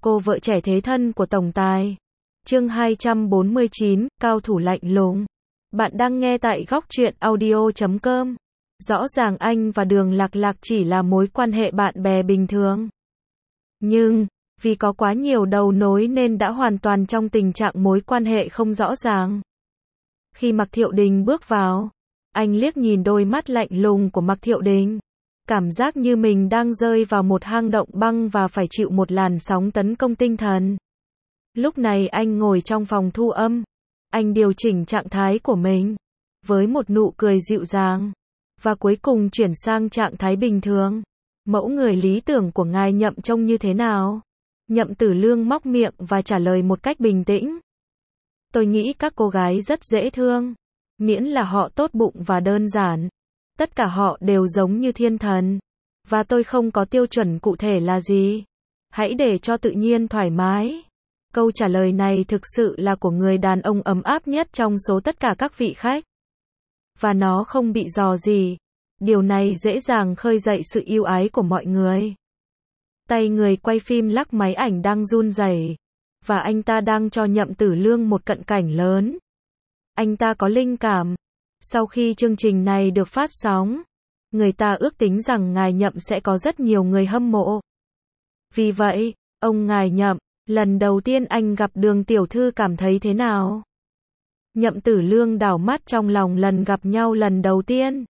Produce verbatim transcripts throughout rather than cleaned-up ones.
cô vợ trẻ thế thân của tổng tài. Chương hai trăm bốn mươi chín, cao thủ lạnh lùng. Bạn đang nghe tại góc truyện audio chấm com. Rõ ràng anh và Đường Lạc Lạc chỉ là mối quan hệ bạn bè bình thường. Nhưng, vì có quá nhiều đầu nối nên đã hoàn toàn trong tình trạng mối quan hệ không rõ ràng. Khi Mạc Thiệu Đình bước vào, anh liếc nhìn đôi mắt lạnh lùng của Mạc Thiệu Đình. Cảm giác như mình đang rơi vào một hang động băng và phải chịu một làn sóng tấn công tinh thần. Lúc này anh ngồi trong phòng thu âm. Anh điều chỉnh trạng thái của mình với một nụ cười dịu dàng. Và cuối cùng chuyển sang trạng thái bình thường. Mẫu người lý tưởng của ngài Nhậm trông như thế nào? Nhậm Tử Lương móc miệng và trả lời một cách bình tĩnh. Tôi nghĩ các cô gái rất dễ thương. Miễn là họ tốt bụng và đơn giản. Tất cả họ đều giống như thiên thần. Và tôi không có tiêu chuẩn cụ thể là gì. Hãy để cho tự nhiên thoải mái. Câu trả lời này thực sự là của người đàn ông ấm áp nhất trong số tất cả các vị khách. Và nó không bị dò gì. Điều này dễ dàng khơi dậy sự yêu ái của mọi người. Tay người quay phim lắc máy ảnh đang run rẩy. Và anh ta đang cho Nhậm Tử Lương một cận cảnh lớn. Anh ta có linh cảm. Sau khi chương trình này được phát sóng, người ta ước tính rằng ngài Nhậm sẽ có rất nhiều người hâm mộ. Vì vậy, ông ngài Nhậm, lần đầu tiên anh gặp Đường tiểu thư cảm thấy thế nào? Nhậm Tử Lương đảo mắt trong lòng lần gặp nhau lần đầu tiên.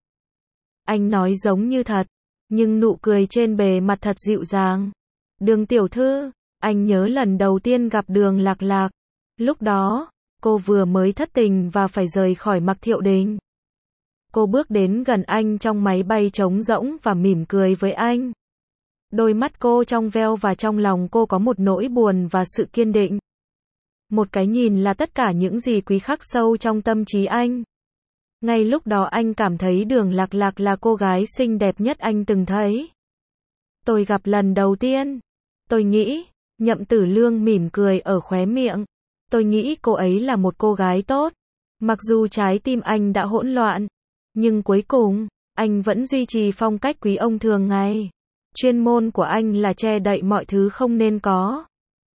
Anh nói giống như thật, nhưng nụ cười trên bề mặt thật dịu dàng. Đường tiểu thư, anh nhớ lần đầu tiên gặp Đường Lạc Lạc. Lúc đó, cô vừa mới thất tình và phải rời khỏi Mạc Thiệu Đình. Cô bước đến gần anh trong máy bay trống rỗng và mỉm cười với anh. Đôi mắt cô trong veo và trong lòng cô có một nỗi buồn và sự kiên định. Một cái nhìn là tất cả những gì quý khắc sâu trong tâm trí anh. Ngay lúc đó anh cảm thấy Đường Lạc Lạc là cô gái xinh đẹp nhất anh từng thấy. Tôi gặp lần đầu tiên. Tôi nghĩ, Nhậm Tử Lương mỉm cười ở khóe miệng. Tôi nghĩ cô ấy là một cô gái tốt. Mặc dù trái tim anh đã hỗn loạn. Nhưng cuối cùng, anh vẫn duy trì phong cách quý ông thường ngày. Chuyên môn của anh là che đậy mọi thứ không nên có.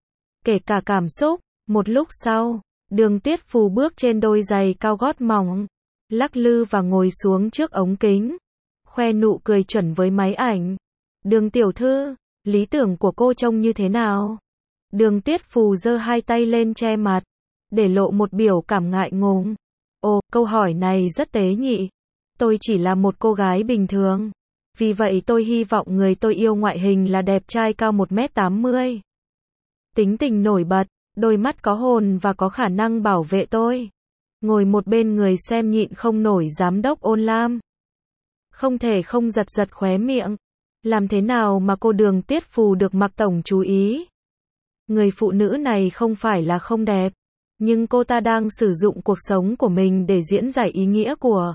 Kể cả cảm xúc. Một lúc sau, Đường Tuyết Phù bước trên đôi giày cao gót mỏng, lắc lư và ngồi xuống trước ống kính, khoe nụ cười chuẩn với máy ảnh. Đường tiểu thư, lý tưởng của cô trông như thế nào? Đường Tuyết Phù giơ hai tay lên che mặt, để lộ một biểu cảm ngại ngùng. Ồ, câu hỏi này rất tế nhị. Tôi chỉ là một cô gái bình thường. Vì vậy tôi hy vọng người tôi yêu ngoại hình là đẹp trai cao một mét tám mươi. Tính tình nổi bật, đôi mắt có hồn và có khả năng bảo vệ tôi. Ngồi một bên người xem nhịn không nổi giám đốc Ôn Lam. Không thể không giật giật khóe miệng. Làm thế nào mà cô Đường Tuyết Phù được Mạc tổng chú ý? Người phụ nữ này không phải là không đẹp. Nhưng cô ta đang sử dụng cuộc sống của mình để diễn giải ý nghĩa của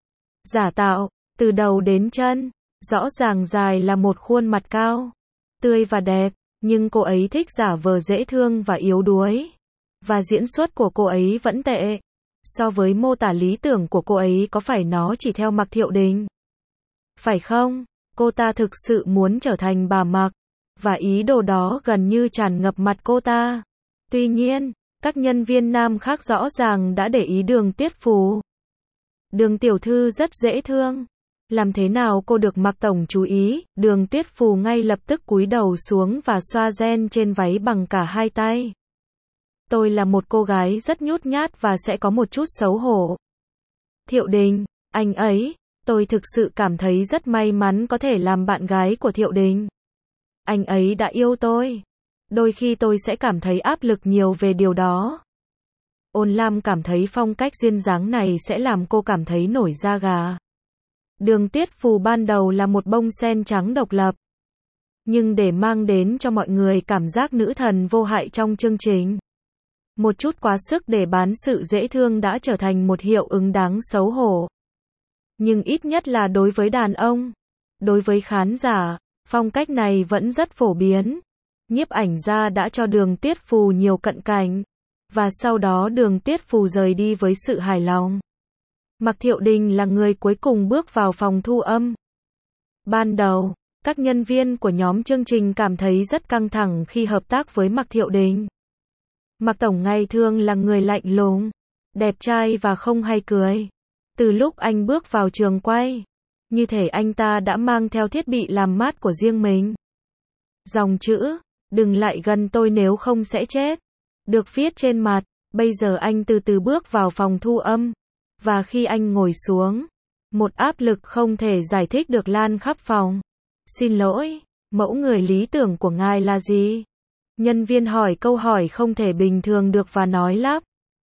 giả tạo, từ đầu đến chân. Rõ ràng dài là một khuôn mặt cao, tươi và đẹp. Nhưng cô ấy thích giả vờ dễ thương và yếu đuối. Và diễn xuất của cô ấy vẫn tệ. So với mô tả lý tưởng của cô ấy có phải nó chỉ theo Mạc Thiệu Đình? Phải không? Cô ta thực sự muốn trở thành bà Mạc. Và ý đồ đó gần như tràn ngập mặt cô ta. Tuy nhiên, các nhân viên nam khác rõ ràng đã để ý Đường Tuyết Phù. Đường tiểu thư rất dễ thương. Làm thế nào cô được Mạc tổng chú ý? Đường Tuyết Phù ngay lập tức cúi đầu xuống và xoa ren trên váy bằng cả hai tay. Tôi là một cô gái rất nhút nhát và sẽ có một chút xấu hổ. Thiệu Đình, anh ấy, tôi thực sự cảm thấy rất may mắn có thể làm bạn gái của Thiệu Đình. Anh ấy đã yêu tôi. Đôi khi tôi sẽ cảm thấy áp lực nhiều về điều đó. Ôn Lam cảm thấy phong cách duyên dáng này sẽ làm cô cảm thấy nổi da gà. Đường Tuyết Phù ban đầu là một bông sen trắng độc lập. Nhưng để mang đến cho mọi người cảm giác nữ thần vô hại trong chương trình. Một chút quá sức để bán sự dễ thương đã trở thành một hiệu ứng đáng xấu hổ. Nhưng ít nhất là đối với đàn ông. Đối với khán giả, phong cách này vẫn rất phổ biến. Nhiếp ảnh gia đã cho Đường Tuyết Phù nhiều cận cảnh. Và sau đó Đường Tuyết Phù rời đi với sự hài lòng. Mạc Thiệu Đình là người cuối cùng bước vào phòng thu âm. Ban đầu, Các nhân viên của nhóm chương trình cảm thấy rất căng thẳng khi hợp tác với Mạc Thiệu Đình. Mạc Tổng ngày thường là người lạnh lùng, đẹp trai và không hay cười. Từ lúc anh bước vào trường quay, như thể anh ta đã mang theo thiết bị làm mát của riêng mình. Dòng chữ, đừng lại gần tôi nếu không sẽ chết, được viết trên mặt. Bây giờ anh từ từ bước vào phòng thu âm, và khi anh ngồi xuống, một áp lực không thể giải thích được lan khắp phòng. Xin lỗi, mẫu người lý tưởng của ngài là gì? Nhân viên hỏi câu hỏi không thể bình thường được và nói lắp.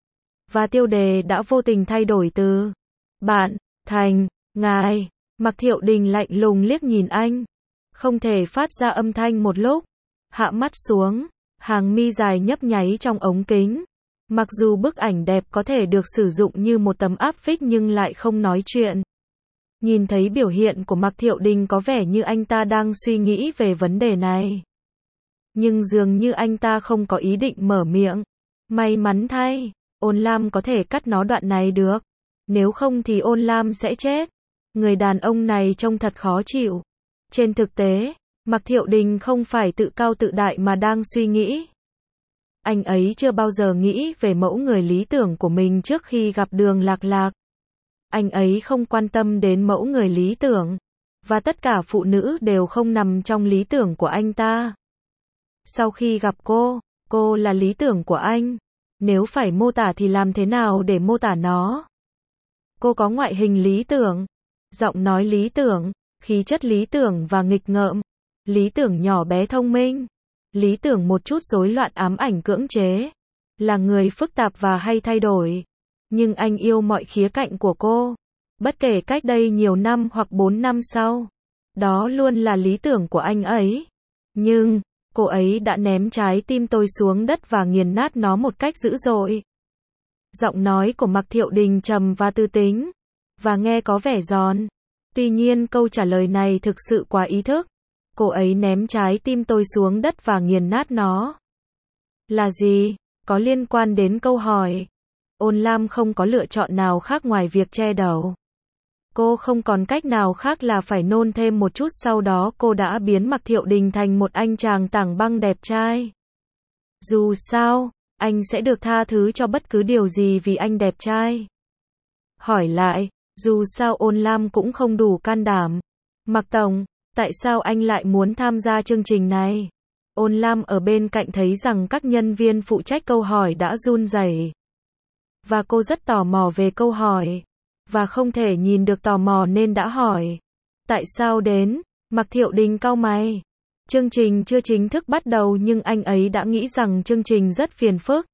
Và tiêu đề đã vô tình thay đổi từ bạn, thành, ngài. Mạc Thiệu Đình lạnh lùng liếc nhìn anh, không thể phát ra âm thanh một lúc, hạ mắt xuống, hàng mi dài nhấp nháy trong ống kính. Mặc dù bức ảnh đẹp có thể được sử dụng như một tấm áp phích nhưng lại không nói chuyện. Nhìn thấy biểu hiện của Mạc Thiệu Đình có vẻ như anh ta đang suy nghĩ về vấn đề này. Nhưng dường như anh ta không có ý định mở miệng. May mắn thay, Ôn Lam có thể cắt nó đoạn này được. Nếu không thì Ôn Lam sẽ chết. Người đàn ông này trông thật khó chịu. Trên thực tế, Mạc Thiệu Đình không phải tự cao tự đại mà đang suy nghĩ. Anh ấy chưa bao giờ nghĩ về mẫu người lý tưởng của mình trước khi gặp Đường Lạc Lạc. Anh ấy không quan tâm đến mẫu người lý tưởng. Và tất cả phụ nữ đều không nằm trong lý tưởng của anh ta. Sau khi gặp cô, cô là lý tưởng của anh. Nếu phải mô tả thì làm thế nào để mô tả nó? Cô có ngoại hình lý tưởng, giọng nói lý tưởng, khí chất lý tưởng và nghịch ngợm. Lý tưởng nhỏ bé thông minh. Lý tưởng một chút rối loạn ám ảnh cưỡng chế. Là người phức tạp và hay thay đổi. Nhưng anh yêu mọi khía cạnh của cô. Bất kể cách đây nhiều năm hoặc bốn năm sau. Đó luôn là lý tưởng của anh ấy. Nhưng, cô ấy đã ném trái tim tôi xuống đất và nghiền nát nó một cách dữ dội. Giọng nói của Mạc Thiệu Đình trầm và tư tính. Và nghe có vẻ giòn. Tuy nhiên câu trả lời này thực sự quá ý thức. Cô ấy ném trái tim tôi xuống đất và nghiền nát nó. Là gì? Có liên quan đến câu hỏi. Ôn Lam không có lựa chọn nào khác ngoài việc che đầu. Cô không còn cách nào khác là phải nôn thêm một chút, sau đó cô đã biến Mạc Thiệu Đình thành một anh chàng tảng băng đẹp trai. Dù sao, anh sẽ được tha thứ cho bất cứ điều gì vì anh đẹp trai. Hỏi lại, dù sao Ôn Lam cũng không đủ can đảm. Mạc Tổng, tại sao anh lại muốn tham gia chương trình này? Ôn Lam ở bên cạnh thấy rằng các nhân viên phụ trách câu hỏi đã run rẩy. Và cô rất tò mò về câu hỏi. Và không thể nhìn được tò mò nên đã hỏi. Tại sao đến? Mạc Thiệu Đình cau mày. Chương trình chưa chính thức bắt đầu nhưng anh ấy đã nghĩ rằng chương trình rất phiền phức.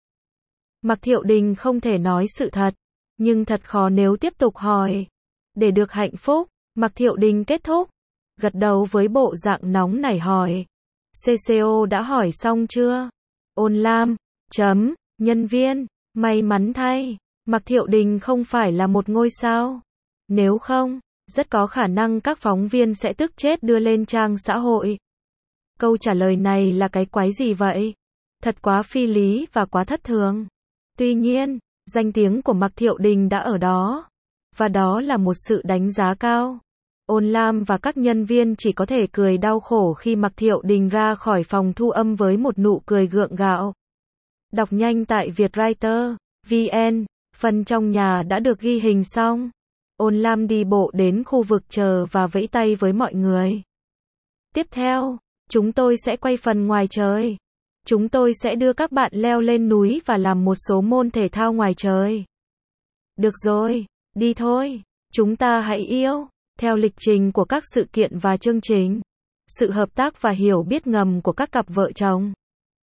Mạc Thiệu Đình không thể nói sự thật. Nhưng thật khó nếu tiếp tục hỏi. Để được hạnh phúc, Mạc Thiệu Đình kết thúc. Gật đầu với bộ dạng nóng nảy hỏi. xê xê ô đã hỏi xong chưa? Ôn Lam, chấm, nhân viên, may mắn thay, Mạc Thiệu Đình không phải là một ngôi sao. Nếu không, rất có khả năng các phóng viên sẽ tức chết đưa lên trang xã hội. Câu trả lời này là cái quái gì vậy? Thật quá phi lý và quá thất thường. Tuy nhiên, danh tiếng của Mạc Thiệu Đình đã ở đó. Và đó là một sự đánh giá cao. Ôn Lam và các nhân viên chỉ có thể cười đau khổ khi Mạc Thiệu Đình ra khỏi phòng thu âm với một nụ cười gượng gạo. Đọc nhanh tại Vietwriter, vê en, phần trong nhà đã được ghi hình xong. Ôn Lam đi bộ đến khu vực chờ và vẫy tay với mọi người. Tiếp theo, chúng tôi sẽ quay phần ngoài trời. Chúng tôi sẽ đưa các bạn leo lên núi và làm một số môn thể thao ngoài trời. Được rồi, đi thôi, chúng ta hãy yêu. Theo lịch trình của các sự kiện và chương trình, sự hợp tác và hiểu biết ngầm của các cặp vợ chồng,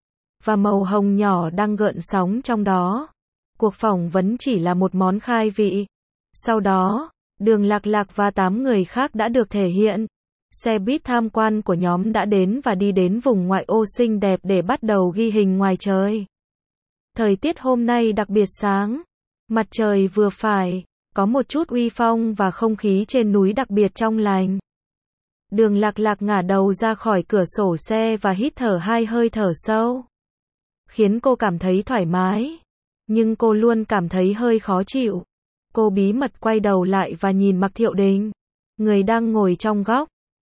và màu hồng nhỏ đang gợn sóng trong đó. Cuộc phỏng vấn chỉ là một món khai vị. Sau đó, Đường Lạc Lạc và tám người khác đã được thể hiện. Xe buýt tham quan của nhóm đã đến và đi đến vùng ngoại ô xinh đẹp để bắt đầu ghi hình ngoài trời. Thời tiết hôm nay đặc biệt sáng. Mặt trời vừa phải. Có một chút uy phong và không khí trên núi đặc biệt trong lành. Đường Lạc Lạc ngả đầu ra khỏi cửa sổ xe và hít thở hai hơi thở sâu. Khiến cô cảm thấy thoải mái. Nhưng cô luôn cảm thấy hơi khó chịu. Cô bí mật quay đầu lại và nhìn Mạc Thiệu Đình. Người đang ngồi trong góc.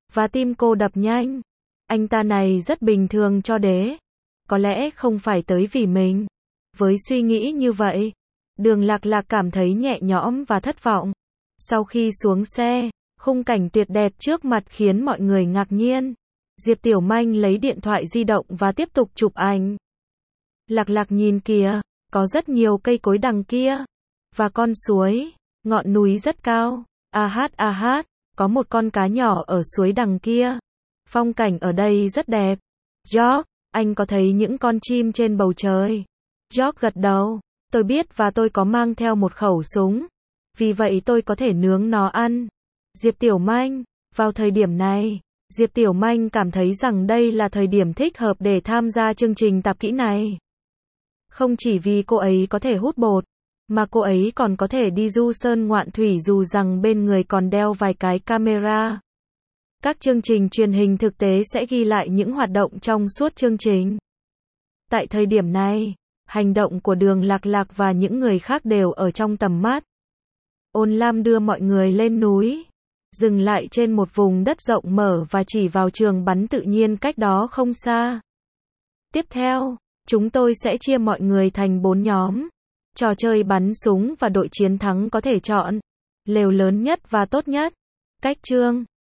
và tim cô đập nhanh. Anh ta này rất bình thường cho đế. Có lẽ không phải tới vì mình. Với suy nghĩ như vậy, Đường Lạc Lạc cảm thấy nhẹ nhõm và thất vọng. Sau khi xuống xe, khung cảnh tuyệt đẹp trước mặt khiến mọi người ngạc nhiên. Diệp Tiểu Manh lấy điện thoại di động và tiếp tục chụp ảnh. Lạc Lạc nhìn kìa, có rất nhiều cây cối đằng kia. Và con suối, ngọn núi rất cao. A hát a hát, có một con cá nhỏ ở suối đằng kia. Phong cảnh ở đây rất đẹp. George, anh có thấy những con chim trên bầu trời? George gật đầu. Tôi biết và tôi có mang theo một khẩu súng. Vì vậy tôi có thể nướng nó ăn. Diệp Tiểu Manh, vào thời điểm này, Diệp Tiểu Manh cảm thấy rằng đây là thời điểm thích hợp để tham gia chương trình tạp kỹ này. Không chỉ vì cô ấy có thể hút bột, mà cô ấy còn có thể đi du sơn ngoạn thủy dù rằng bên người còn đeo vài cái camera. Các chương trình truyền hình thực tế sẽ ghi lại những hoạt động trong suốt chương trình. Tại thời điểm này, hành động của Đường Lạc Lạc và những người khác đều ở trong tầm mắt. Ôn Lam đưa mọi người lên núi, dừng lại trên một vùng đất rộng mở và chỉ vào trường bắn tự nhiên cách đó không xa. Tiếp theo, chúng tôi sẽ chia mọi người thành bốn nhóm. Trò chơi bắn súng và đội chiến thắng có thể chọn lều lớn nhất và tốt nhất. Cách chương